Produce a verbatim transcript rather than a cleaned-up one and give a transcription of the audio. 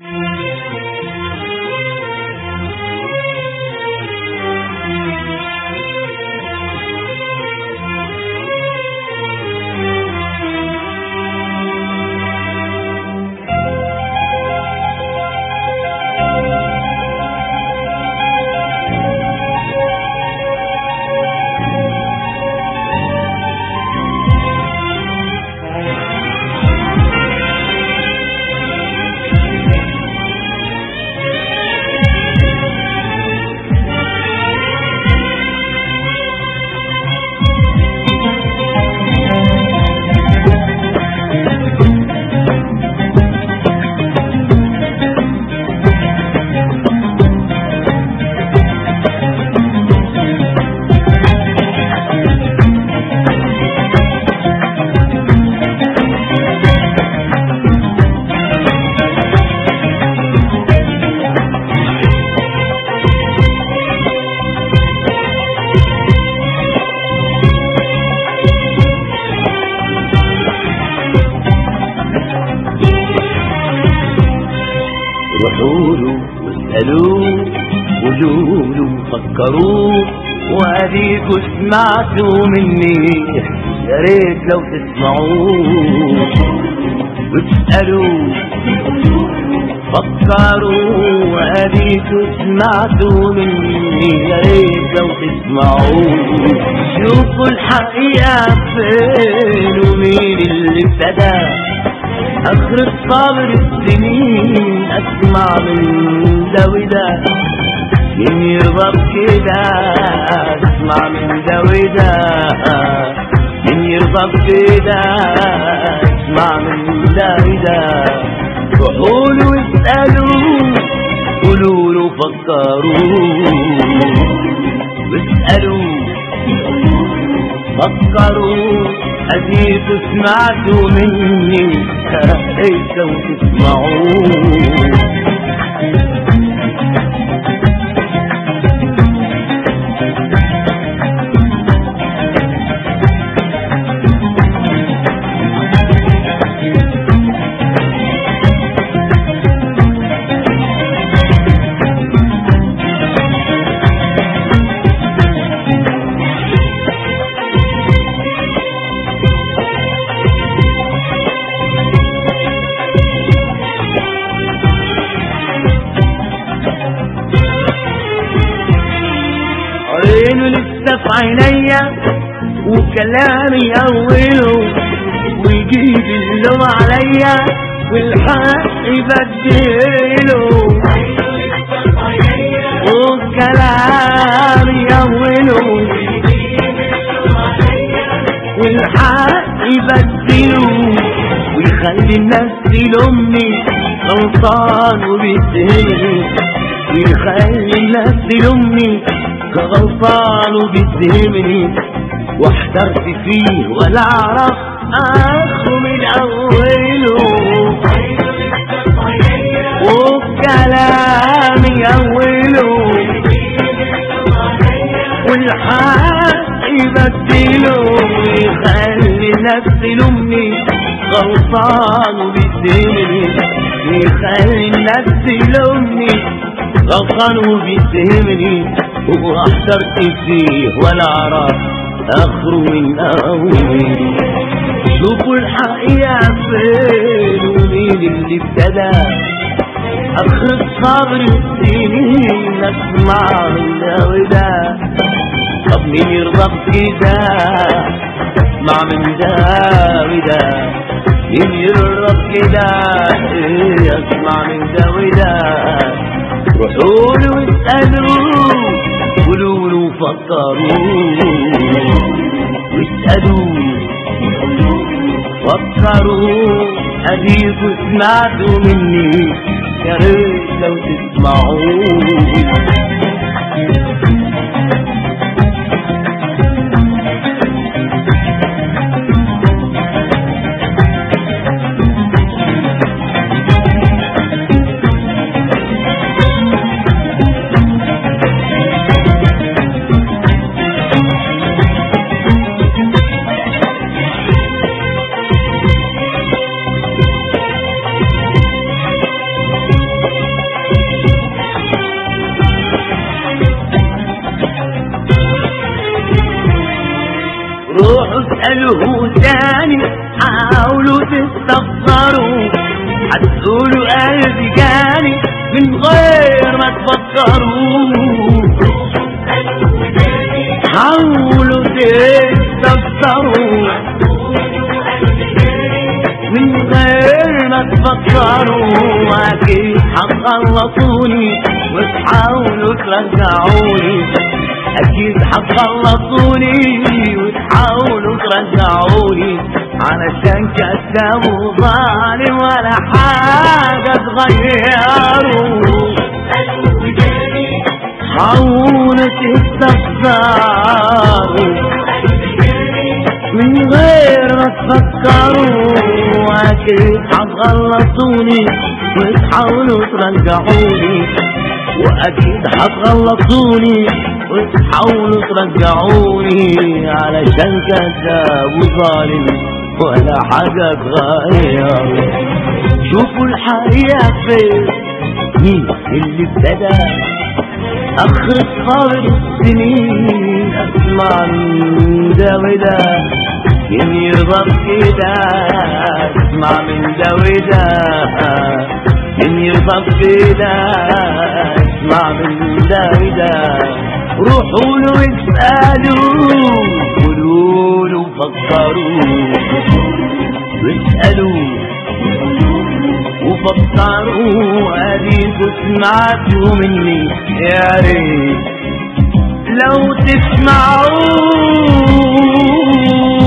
روحوله واسألوه قولوله فكروه واديكوا سمعتوا مني يا ريت لو تسمعوه واسألوه فكروا واديكوا سمعتوا مني يا ريت لو تسمعوه شوفوا الحقيقة فين ومين اللي ابتدى اخر الصبر السنين اسمع من ده وده مين يرضى بكده اسمع من ده وده مين يرضى بكده اسمع من ده وده روحوله واسألوه قولوله فكروه واسألوه فكروا اديكوا سمعتوا مني ليسوا تسمعوه عينه لسه في عينيا وكلامي أوله ويجيب اللوم عليا والحق يبدله وكلامي أوله والحق يبدله ويخلي الناس تلومني غلطان وبيتهمني ويخلي الناس تلومني غلطان وبيتهمني واحترت فيه ولا اعرف اخره من اوله وكلامي اوله والحق يبدله ويخلي الناس تلومني غلطان وبيتهمني ويخلي الناس تلومني غلطان وبيتهمني واحترت فيه ولا اعرف اخره من اوله شوفوا الحقيقة فين ومين اللي ابتدى اخر الصبر السنين اسمع من ده وده طب مين يرضى بكده اسمع من ده وده مين يرضى بكده اسمع من ده وده روحوله واسألوه قولوله فكروه واسألوه فكروا اديكوا سمعتوا مني يا ريت لو تسمعوه تستفسروا هتقولوا قلبي جاني من غير ما تفكروا. حاولوا تستفسروا من غير ما تفكروا، اكيد هتخلصوني وتحاولوا ترجعوني، اكيد هتخلصوني وتحاولوا ترجعوني، علشان كذاب وظالم ولا حاجة تغيروا. حاولوا تستفسروا من غير ما تفكروا، اكيد هتغلطوني وتحاولوا ترجعوني، واكيد هتغلطوني وتحاولوا ترجعوني، علشان كذاب وظالم ولا حاجة تغير. شوفوا الحقيقة فين، مين اللي ابتدى اخ صابر السنين، اسمع من ده وده مين يرضى بكده، اسمع من ده وده مين يرضى بكده، اسمع من ده وده. روحوا له اسألوا، قولوا له فكروا واسألوا وفكروا، اديكوا سمعتوا مني يا ريت لو تسمعوا.